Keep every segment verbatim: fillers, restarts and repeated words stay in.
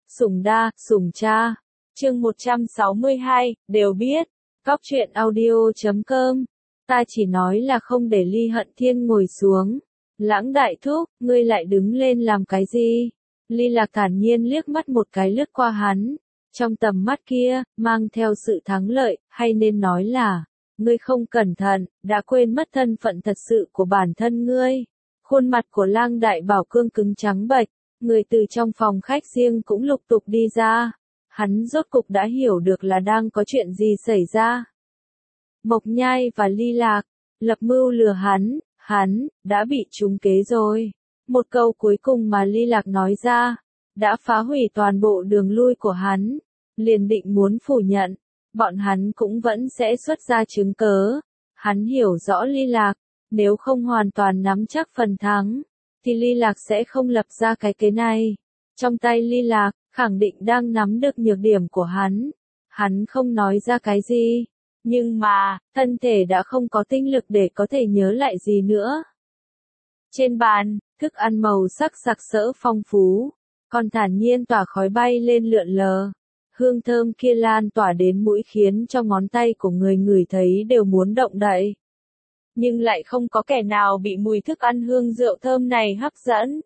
Sủng đa, sủng cha. Chương một trăm sáu mươi hai, đều biết. Cóc truyện audio chấm com. Ta chỉ nói là không để Ly Hận Thiên ngồi xuống. Lãng đại thúc, ngươi lại đứng lên làm cái gì? Ly Lạc thản nhiên liếc mắt một cái lướt qua hắn. Trong tầm mắt kia, mang theo sự thắng lợi, hay nên nói là, ngươi không cẩn thận, đã quên mất thân phận thật sự của bản thân ngươi. Khuôn mặt của Lang Đại Bảo cương cứng trắng bệch, người từ trong phòng khách riêng cũng lục tục đi ra. Hắn rốt cục đã hiểu được là đang có chuyện gì xảy ra. Mộc Nhai và Ly Lạc, lập mưu lừa hắn, hắn, đã bị trúng kế rồi. Một câu cuối cùng mà Ly Lạc nói ra, đã phá hủy toàn bộ đường lui của hắn. Liền định muốn phủ nhận, bọn hắn cũng vẫn sẽ xuất ra chứng cớ. Hắn hiểu rõ Ly Lạc, nếu không hoàn toàn nắm chắc phần thắng, thì Ly Lạc sẽ không lập ra cái kế này. Trong tay Ly Lạc, khẳng định đang nắm được nhược điểm của hắn. Hắn không nói ra cái gì, nhưng mà, thân thể đã không có tinh lực để có thể nhớ lại gì nữa. Trên bàn, thức ăn màu sắc sặc sỡ phong phú, còn thản nhiên tỏa khói bay lên lượn lờ. Hương thơm kia lan tỏa đến mũi khiến cho ngón tay của người ngửi thấy đều muốn động đậy. Nhưng lại không có kẻ nào bị mùi thức ăn hương rượu thơm này hấp dẫn.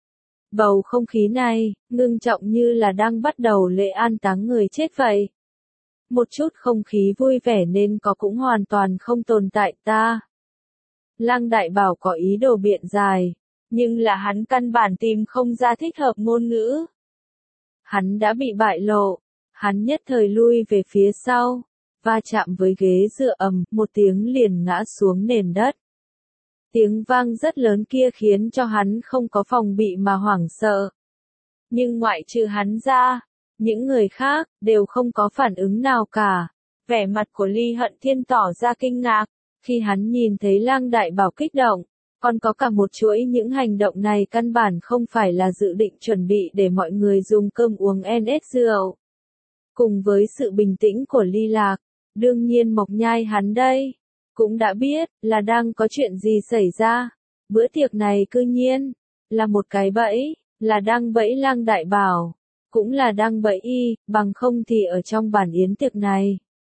Bầu không khí này, ngưng trọng như là đang bắt đầu lễ an táng người chết vậy. Một chút không khí vui vẻ nên có cũng hoàn toàn không tồn tại ta. Lang Đại Bảo có ý đồ biện giải, nhưng là hắn căn bản tìm không ra thích hợp ngôn ngữ. Hắn đã bị bại lộ, hắn nhất thời lui về phía sau, va chạm với ghế dựa ầm, một tiếng liền ngã xuống nền đất. Tiếng vang rất lớn kia khiến cho hắn không có phòng bị mà hoảng sợ. Nhưng ngoại trừ hắn ra, những người khác đều không có phản ứng nào cả. Vẻ mặt của Ly Hận Thiên tỏ ra kinh ngạc, khi hắn nhìn thấy Lang Đại Bảo kích động, còn có cả một chuỗi những hành động này căn bản không phải là dự định chuẩn bị để mọi người dùng cơm uống en ét rượu. Cùng với sự bình tĩnh của Ly Lạc, đương nhiên Mộc Nhai hắn đây cũng đã biết là đang có chuyện gì xảy ra. Bữa tiệc này cư nhiên là một cái bẫy, là đang bẫy Lang Đại Bảo, cũng là đang bẫy y, bằng không thì ở trong bản yến tiệc này,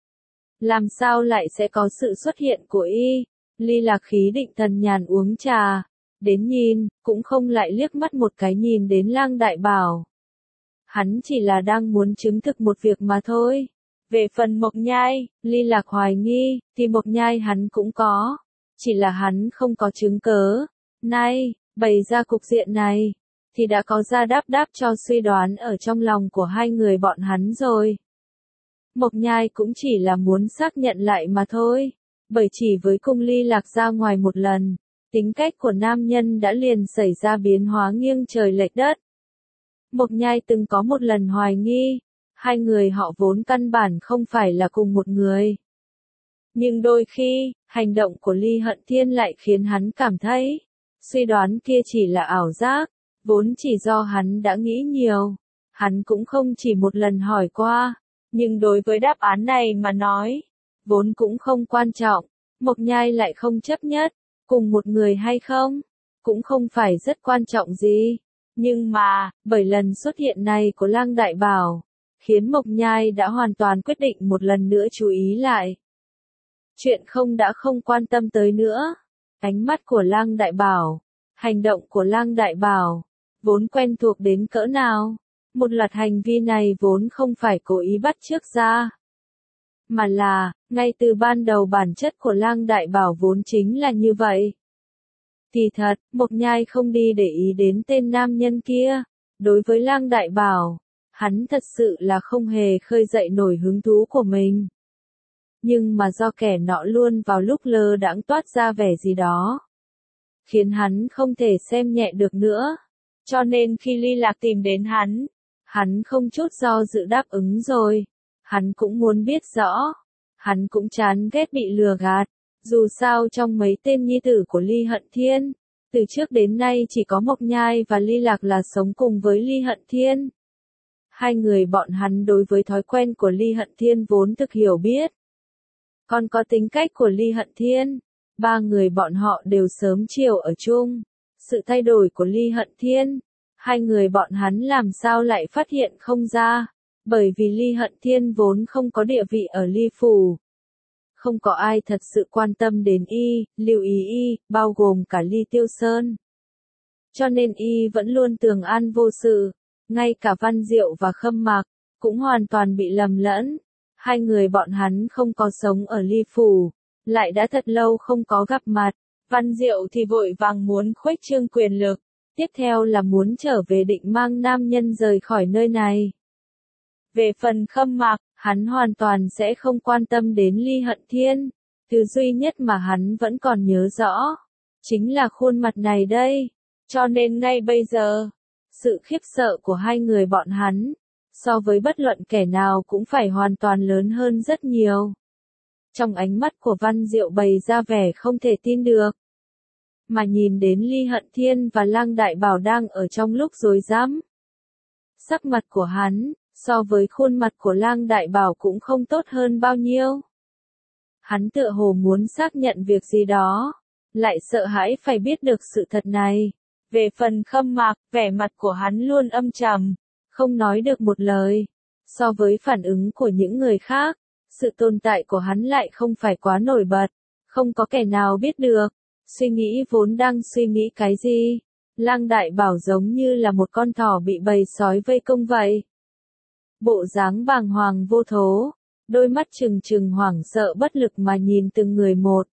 làm sao lại sẽ có sự xuất hiện của y. Ly Lạc khí định thần nhàn uống trà, đến nhìn, cũng không lại liếc mắt một cái nhìn đến Lang Đại Bảo. Hắn chỉ là đang muốn chứng thực một việc mà thôi. Về phần Mộc Nhai, Ly Lạc hoài nghi, thì Mộc Nhai hắn cũng có. Chỉ là hắn không có chứng cớ. Nay, bày ra cục diện này, thì đã có ra đáp đáp cho suy đoán ở trong lòng của hai người bọn hắn rồi. Mộc Nhai cũng chỉ là muốn xác nhận lại mà thôi. Bởi chỉ với cung Ly Lạc ra ngoài một lần, tính cách của nam nhân đã liền xảy ra biến hóa nghiêng trời lệch đất. Mộc Nhai từng có một lần hoài nghi, hai người họ vốn căn bản không phải là cùng một người. Nhưng đôi khi, hành động của Ly Hận Thiên lại khiến hắn cảm thấy, suy đoán kia chỉ là ảo giác, vốn chỉ do hắn đã nghĩ nhiều. Hắn cũng không chỉ một lần hỏi qua, nhưng đối với đáp án này mà nói, vốn cũng không quan trọng. Mộc Nhai lại không chấp nhất, cùng một người hay không, cũng không phải rất quan trọng gì. Nhưng mà, bởi lần xuất hiện này của Lang Đại Bảo, khiến Mộc Nhai đã hoàn toàn quyết định một lần nữa chú ý lại. Chuyện không đã không quan tâm tới nữa. Ánh mắt của Lang Đại Bảo, hành động của Lang Đại Bảo, vốn quen thuộc đến cỡ nào. Một loạt hành vi này vốn không phải cố ý bắt chước ra, mà là, ngay từ ban đầu bản chất của Lang Đại Bảo vốn chính là như vậy. Thì thật, Mộc Nhai không đi để ý đến tên nam nhân kia. Đối với Lang Đại Bảo, hắn thật sự là không hề khơi dậy nổi hứng thú của mình. Nhưng mà do kẻ nọ luôn vào lúc lơ đãng toát ra vẻ gì đó, khiến hắn không thể xem nhẹ được nữa. Cho nên khi Ly Lạc tìm đến hắn, hắn không chút do dự đáp ứng rồi. Hắn cũng muốn biết rõ, hắn cũng chán ghét bị lừa gạt. Dù sao trong mấy tên nhi tử của Ly Hận Thiên, từ trước đến nay chỉ có Mộc Nhai và Ly Lạc là sống cùng với Ly Hận Thiên. Hai người bọn hắn đối với thói quen của Ly Hận Thiên vốn thực hiểu biết. Còn có tính cách của Ly Hận Thiên, ba người bọn họ đều sớm chiều ở chung. Sự thay đổi của Ly Hận Thiên, Hai người bọn hắn làm sao lại phát hiện không ra, bởi vì Ly Hận Thiên vốn không có địa vị ở Ly Phủ. Không có ai thật sự quan tâm đến y, lưu ý y, bao gồm cả Ly Tiêu Sơn. Cho nên y vẫn luôn tường an vô sự, ngay cả Văn Diệu và Khâm Mạc, cũng hoàn toàn bị lầm lẫn. Hai người bọn hắn không có sống ở Ly Phủ, lại đã thật lâu không có gặp mặt. Văn Diệu thì vội vàng muốn khuếch trương quyền lực, tiếp theo là muốn trở về định mang nam nhân rời khỏi nơi này. Về phần Khâm Mạc, hắn hoàn toàn sẽ không quan tâm đến Ly Hận Thiên, thứ duy nhất mà hắn vẫn còn nhớ rõ, chính là khuôn mặt này đây. Cho nên ngay bây giờ, sự khiếp sợ của hai người bọn hắn, so với bất luận kẻ nào cũng phải hoàn toàn lớn hơn rất nhiều. Trong ánh mắt của Văn Diệu bày ra vẻ không thể tin được. Mà nhìn đến Ly Hận Thiên và Lang Đại Bảo đang ở trong lúc rối rắm. Sắc mặt của hắn, so với khuôn mặt của Lang Đại Bảo cũng không tốt hơn bao nhiêu. Hắn tựa hồ muốn xác nhận việc gì đó, lại sợ hãi phải biết được sự thật này. Về phần Khâm Mạc, vẻ mặt của hắn luôn âm trầm, không nói được một lời. So với phản ứng của những người khác, sự tồn tại của hắn lại không phải quá nổi bật, không có kẻ nào biết được. Suy nghĩ vốn đang suy nghĩ cái gì, Lang Đại Bảo giống như là một con thỏ bị bầy sói vây công vậy. Bộ dáng bàng hoàng vô thố, đôi mắt trừng trừng hoảng sợ bất lực mà nhìn từng người một.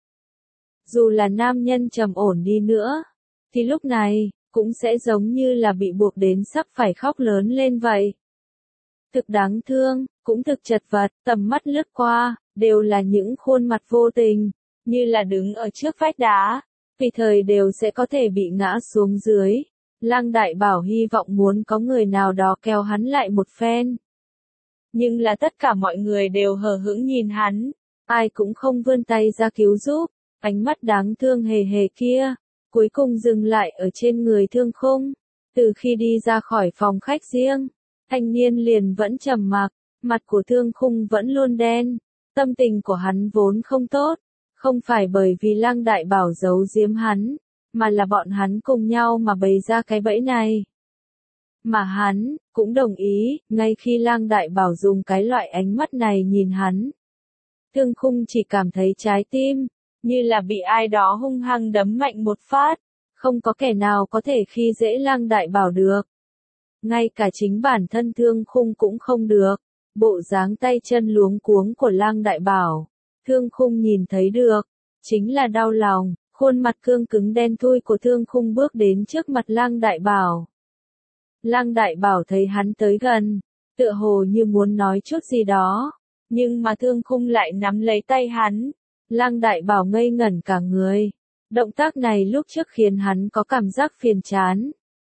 Dù là nam nhân trầm ổn đi nữa, thì lúc này, cũng sẽ giống như là bị buộc đến sắp phải khóc lớn lên vậy. Thực đáng thương, cũng thực chật vật, tầm mắt lướt qua, đều là những khuôn mặt vô tình, như là đứng ở trước vách đá, tùy thời đều sẽ có thể bị ngã xuống dưới. Lang Đại Bảo hy vọng muốn có người nào đó kéo hắn lại một phen. Nhưng là tất cả mọi người đều hờ hững nhìn hắn, ai cũng không vươn tay ra cứu giúp, ánh mắt đáng thương hề hề kia, cuối cùng dừng lại ở trên người Thương Khung. Từ khi đi ra khỏi phòng khách riêng, thanh niên liền vẫn trầm mặc, mặt của Thương Khung vẫn luôn đen, tâm tình của hắn vốn không tốt, không phải bởi vì Lang Đại Bảo giấu giếm hắn, mà là bọn hắn cùng nhau mà bày ra cái bẫy này. Mà hắn, cũng đồng ý, ngay khi Lang Đại Bảo dùng cái loại ánh mắt này nhìn hắn. Thương Khung chỉ cảm thấy trái tim, như là bị ai đó hung hăng đấm mạnh một phát, không có kẻ nào có thể khi dễ Lang Đại Bảo được. Ngay cả chính bản thân Thương Khung cũng không được, bộ dáng tay chân luống cuống của Lang Đại Bảo, Thương Khung nhìn thấy được, chính là đau lòng. Khuôn mặt cương cứng đen thui của Thương Khung bước đến trước mặt Lang Đại Bảo. Lang Đại Bảo thấy hắn tới gần, tựa hồ như muốn nói chút gì đó, nhưng mà Thương Khung lại nắm lấy tay hắn. Lang Đại Bảo ngây ngẩn cả người. Động tác này lúc trước khiến hắn có cảm giác phiền chán.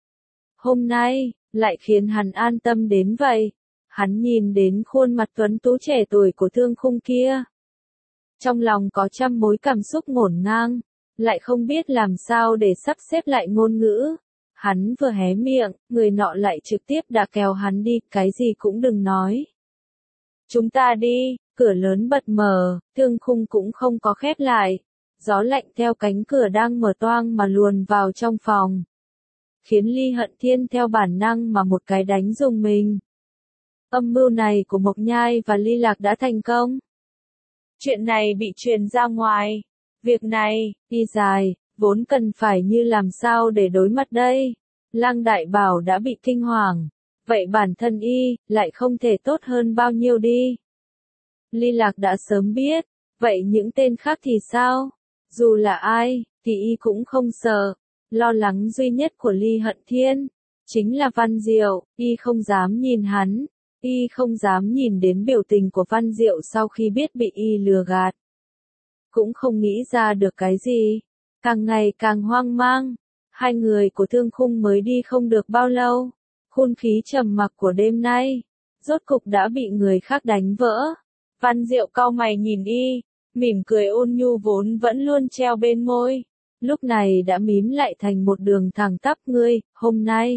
Hôm nay, lại khiến hắn an tâm đến vậy. Hắn nhìn đến khuôn mặt tuấn tú trẻ tuổi của Thương Khung kia. Trong lòng có trăm mối cảm xúc ngổn ngang, lại không biết làm sao để sắp xếp lại ngôn ngữ. Hắn vừa hé miệng, người nọ lại trực tiếp đã kéo hắn đi, cái gì cũng đừng nói. Chúng ta đi, cửa lớn bật mở, Thương Khung cũng không có khép lại. Gió lạnh theo cánh cửa đang mở toang mà luồn vào trong phòng. Khiến Ly Hận Thiên theo bản năng mà một cái đánh dùng mình. Âm mưu này của Mộc Nhai và Ly Lạc đã thành công. Chuyện này bị truyền ra ngoài. Việc này, đi dài, vốn cần phải như làm sao để đối mặt đây. Lang Đại Bảo đã bị kinh hoàng. Vậy bản thân y, lại không thể tốt hơn bao nhiêu đi. Ly Lạc đã sớm biết. Vậy những tên khác thì sao? Dù là ai, thì y cũng không sợ. Lo lắng duy nhất của Ly Hận Thiên, chính là Văn Diệu. Y không dám nhìn hắn. Y không dám nhìn đến biểu tình của Văn Diệu sau khi biết bị y lừa gạt. Cũng không nghĩ ra được cái gì. Càng ngày càng hoang mang. Hai người của Thương Khung mới đi không được bao lâu. Khôn khí trầm mặc của đêm nay, rốt cục đã bị người khác đánh vỡ. Văn Diệu cau mày nhìn y, mỉm cười ôn nhu vốn vẫn luôn treo bên môi. Lúc này đã mím lại thành một đường thẳng tắp. Ngươi, hôm nay,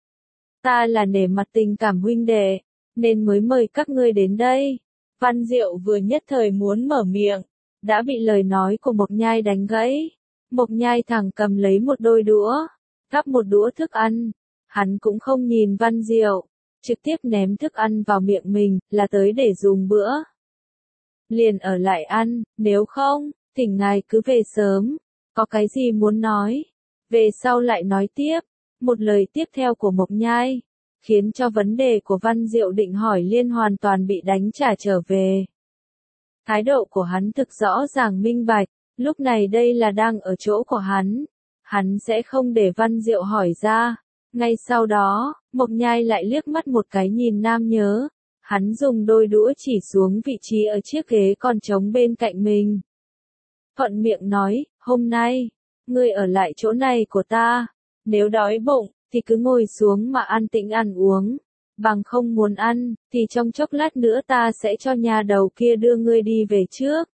ta là nể mặt tình cảm huynh đệ, nên mới mời các ngươi đến đây. Văn Diệu vừa nhất thời muốn mở miệng, đã bị lời nói của Mộc Nhai đánh gãy. Mộc Nhai thẳng cầm lấy một đôi đũa, gắp một đũa thức ăn. Hắn cũng không nhìn Văn Diệu, trực tiếp ném thức ăn vào miệng mình, là tới để dùng bữa. Liền ở lại ăn, nếu không, thỉnh ngài cứ về sớm, có cái gì muốn nói, về sau lại nói tiếp. Một lời tiếp theo của Mộc Nhai, khiến cho vấn đề của Văn Diệu định hỏi liên hoàn toàn bị đánh trả trở về. Thái độ của hắn thực rõ ràng minh bạch, lúc này đây là đang ở chỗ của hắn, hắn sẽ không để Văn Diệu hỏi ra. Ngay sau đó, Mộc Nhai lại liếc mắt một cái nhìn Nam Nhớ, hắn dùng đôi đũa chỉ xuống vị trí ở chiếc ghế còn trống bên cạnh mình. Thuận miệng nói, hôm nay, ngươi ở lại chỗ này của ta, nếu đói bụng, thì cứ ngồi xuống mà an tĩnh ăn uống, bằng không muốn ăn, thì trong chốc lát nữa ta sẽ cho nhà đầu kia đưa ngươi đi về trước.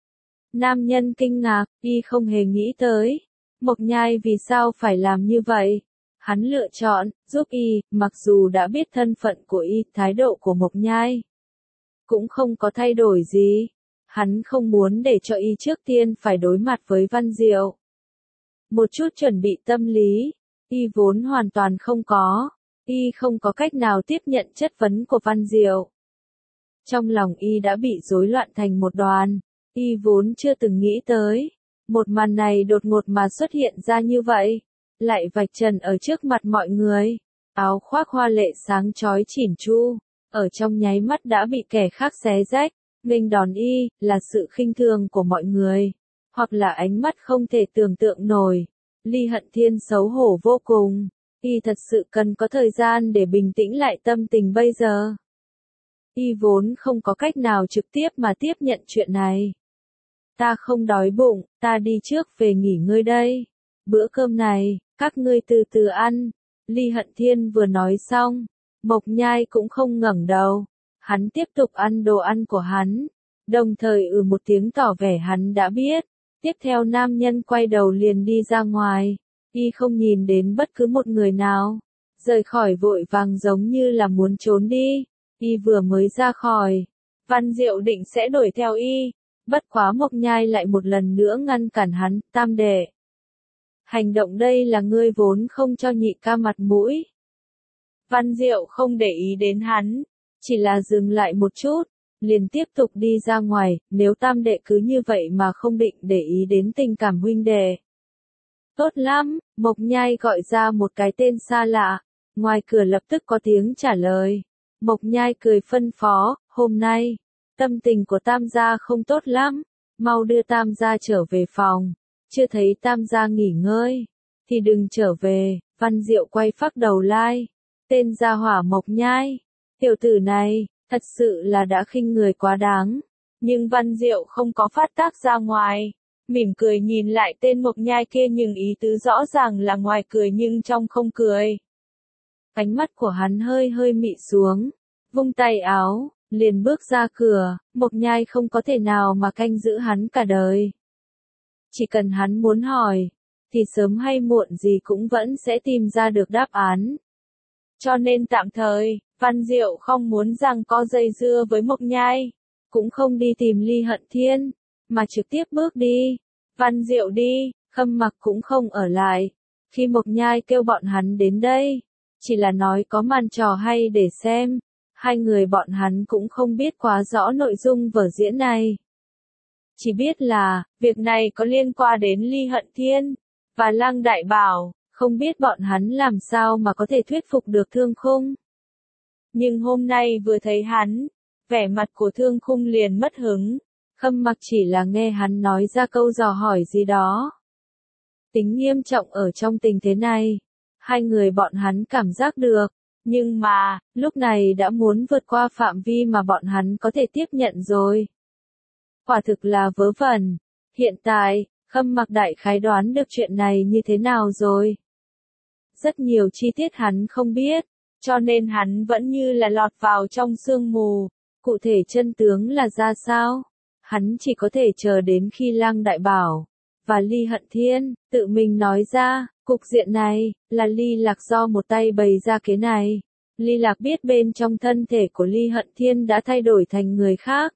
Nam nhân kinh ngạc, y không hề nghĩ tới, Mộc Nhai vì sao phải làm như vậy. Hắn lựa chọn, giúp y, mặc dù đã biết thân phận của y, thái độ của Mộc Nhai cũng không có thay đổi gì. Hắn không muốn để cho y trước tiên phải đối mặt với Văn Diệu. Một chút chuẩn bị tâm lý, y vốn hoàn toàn không có, y không có cách nào tiếp nhận chất vấn của Văn Diệu. Trong lòng y đã bị rối loạn thành một đoàn, y vốn chưa từng nghĩ tới. Một màn này đột ngột mà xuất hiện ra như vậy, lại vạch trần ở trước mặt mọi người. Áo khoác hoa lệ sáng chói chỉn chu, ở trong nháy mắt đã bị kẻ khác xé rách, nghênh đón y, là sự khinh thường của mọi người, hoặc là ánh mắt không thể tưởng tượng nổi. Ly Hận Thiên xấu hổ vô cùng, y thật sự cần có thời gian để bình tĩnh lại tâm tình bây giờ. Y vốn không có cách nào trực tiếp mà tiếp nhận chuyện này. Ta không đói bụng, ta đi trước về nghỉ ngơi đây. Bữa cơm này, các ngươi từ từ ăn. Ly Hận Thiên vừa nói xong, Mộc Nhai cũng không ngẩng đầu. Hắn tiếp tục ăn đồ ăn của hắn, đồng thời ừ một tiếng tỏ vẻ hắn đã biết. Tiếp theo nam nhân quay đầu liền đi ra ngoài, y không nhìn đến bất cứ một người nào, rời khỏi vội vàng giống như là muốn trốn đi. Y vừa mới ra khỏi, Văn Diệu định sẽ đuổi theo y, bất quá Mộc Nhai lại một lần nữa ngăn cản hắn, tam đệ. Hành động đây là ngươi vốn không cho nhị ca mặt mũi. Văn Diệu không để ý đến hắn, chỉ là dừng lại một chút, liền tiếp tục đi ra ngoài, nếu tam đệ cứ như vậy mà không định để ý đến tình cảm huynh đệ. Tốt lắm, Mộc Nhai gọi ra một cái tên xa lạ, ngoài cửa lập tức có tiếng trả lời. Mộc Nhai cười phân phó, hôm nay, tâm tình của tam gia không tốt lắm, mau đưa tam gia trở về phòng, chưa thấy tam gia nghỉ ngơi, thì đừng trở về. Văn Diệu quay phác đầu lai, tên gia hỏa Mộc Nhai, tiểu tử này, thật sự là đã khinh người quá đáng. Nhưng Văn Diệu không có phát tác ra ngoài, mỉm cười nhìn lại tên Mộc Nhai kia nhưng ý tứ rõ ràng là ngoài cười nhưng trong không cười. Ánh mắt của hắn hơi hơi mị xuống, vung tay áo, liền bước ra cửa. Mộc Nhai không có thể nào mà canh giữ hắn cả đời. Chỉ cần hắn muốn hỏi, thì sớm hay muộn gì cũng vẫn sẽ tìm ra được đáp án. Cho nên tạm thời, Văn Diệu không muốn rằng có dây dưa với Mộc Nhai, cũng không đi tìm Ly Hận Thiên, mà trực tiếp bước đi. Văn Diệu đi, Khâm Mặc cũng không ở lại. Khi Mộc Nhai kêu bọn hắn đến đây, chỉ là nói có màn trò hay để xem, hai người bọn hắn cũng không biết quá rõ nội dung vở diễn này. Chỉ biết là, việc này có liên quan đến Ly Hận Thiên, và Lăng Đại Bảo, không biết bọn hắn làm sao mà có thể thuyết phục được Thương Khung. Nhưng hôm nay vừa thấy hắn, vẻ mặt của Thương Khung liền mất hứng, Khâm Mặc chỉ là nghe hắn nói ra câu dò hỏi gì đó. Tính nghiêm trọng ở trong tình thế này, hai người bọn hắn cảm giác được, nhưng mà, lúc này đã muốn vượt qua phạm vi mà bọn hắn có thể tiếp nhận rồi. Quả thực là vớ vẩn. Hiện tại, Khâm Mặc đại khái đoán được chuyện này như thế nào rồi. Rất nhiều chi tiết hắn không biết, cho nên hắn vẫn như là lọt vào trong sương mù. Cụ thể chân tướng là ra sao? Hắn chỉ có thể chờ đến khi Lăng Đại Bảo và Ly Hận Thiên tự mình nói ra. Cục diện này là Ly Lạc do một tay bày ra kế này. Ly Lạc biết bên trong thân thể của Ly Hận Thiên đã thay đổi thành người khác.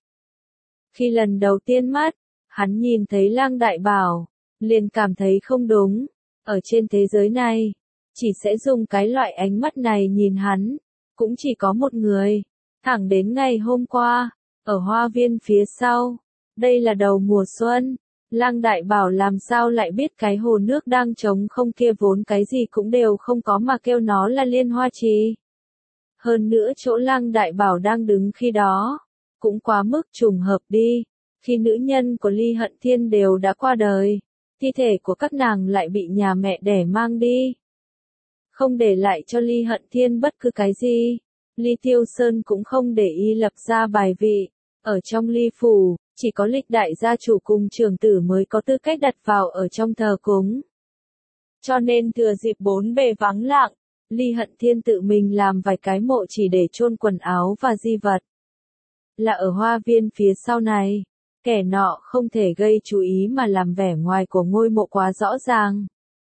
Khi lần đầu tiên mắt, hắn nhìn thấy Lăng Đại Bảo, liền cảm thấy không đúng. Ở trên thế giới này, chỉ sẽ dùng cái loại ánh mắt này nhìn hắn, cũng chỉ có một người. Thẳng đến ngày hôm qua, ở hoa viên phía sau, đây là đầu mùa xuân, Lăng Đại Bảo làm sao lại biết cái hồ nước đang trống không kia vốn cái gì cũng đều không có mà kêu nó là Liên Hoa Trì. Hơn nữa chỗ Lăng Đại Bảo đang đứng khi đó, cũng quá mức trùng hợp đi, khi nữ nhân của Ly Hận Thiên đều đã qua đời, thi thể của các nàng lại bị nhà mẹ đẻ mang đi. Không để lại cho Ly Hận Thiên bất cứ cái gì, Ly Tiêu Sơn cũng không để ý lập ra bài vị, ở trong Ly Phủ, chỉ có lịch đại gia chủ cùng trưởng tử mới có tư cách đặt vào ở trong thờ cúng. Cho nên thừa dịp bốn bề vắng lặng, Ly Hận Thiên tự mình làm vài cái mộ chỉ để chôn quần áo và di vật. Là ở hoa viên phía sau này, kẻ nọ không thể gây chú ý mà làm vẻ ngoài của ngôi mộ quá rõ ràng.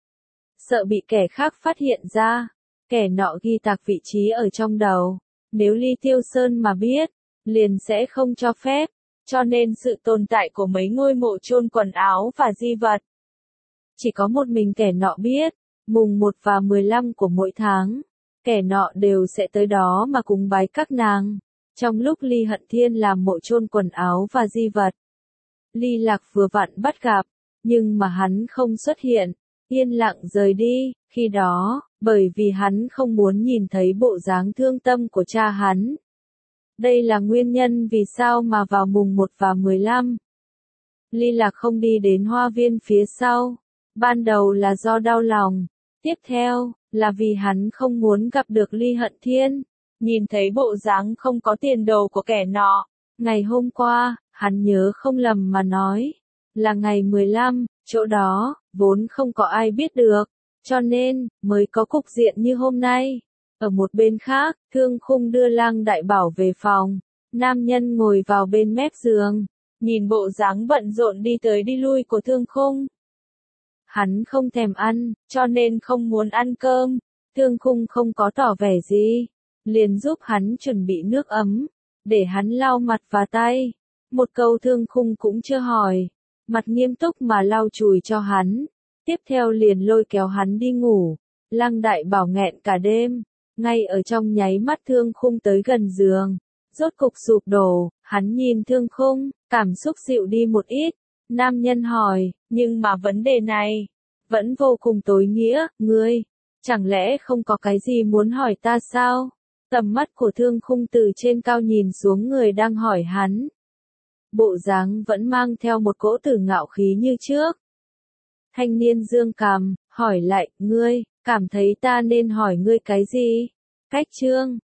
Sợ bị kẻ khác phát hiện ra, kẻ nọ ghi tạc vị trí ở trong đầu, nếu Ly Tiêu Sơn mà biết, liền sẽ không cho phép, cho nên sự tồn tại của mấy ngôi mộ chôn quần áo và di vật. Chỉ có một mình kẻ nọ biết, mùng một và mười lăm của mỗi tháng, kẻ nọ đều sẽ tới đó mà cúng bái các nàng. Trong lúc Ly Hận Thiên làm mộ chôn quần áo và di vật, Ly Lạc vừa vặn bắt gặp, nhưng mà hắn không xuất hiện, yên lặng rời đi, khi đó, bởi vì hắn không muốn nhìn thấy bộ dáng thương tâm của cha hắn. Đây là nguyên nhân vì sao mà vào mùng một và mười lăm, Ly Lạc không đi đến hoa viên phía sau. Ban đầu là do đau lòng, tiếp theo, là vì hắn không muốn gặp được Ly Hận Thiên, nhìn thấy bộ dáng không có tiền đồ của kẻ nọ. Ngày hôm qua, hắn nhớ không lầm mà nói, là ngày mười lăm, chỗ đó, vốn không có ai biết được, cho nên, mới có cục diện như hôm nay. Ở một bên khác, Thương Khung đưa Lăng Đại Bảo về phòng, nam nhân ngồi vào bên mép giường, nhìn bộ dáng bận rộn đi tới đi lui của Thương Khung. Hắn không thèm ăn, cho nên không muốn ăn cơm, Thương Khung không có tỏ vẻ gì, liền giúp hắn chuẩn bị nước ấm, để hắn lau mặt và tay. Một câu Thương Khung cũng chưa hỏi, mặt nghiêm túc mà lau chùi cho hắn, tiếp theo liền lôi kéo hắn đi ngủ. Lăng Đại Bảo nghẹn cả đêm, ngay ở trong nháy mắt Thương Khung tới gần giường, rốt cục sụp đổ, hắn nhìn Thương Khung, cảm xúc dịu đi một ít. Nam nhân hỏi, nhưng mà vấn đề này, vẫn vô cùng tối nghĩa, ngươi, chẳng lẽ không có cái gì muốn hỏi ta sao? Tầm mắt của Thương Khung từ trên cao nhìn xuống người đang hỏi hắn. Bộ dáng vẫn mang theo một cỗ tử ngạo khí như trước. Thanh niên dương cằm, hỏi lại, ngươi, cảm thấy ta nên hỏi ngươi cái gì? Cách chương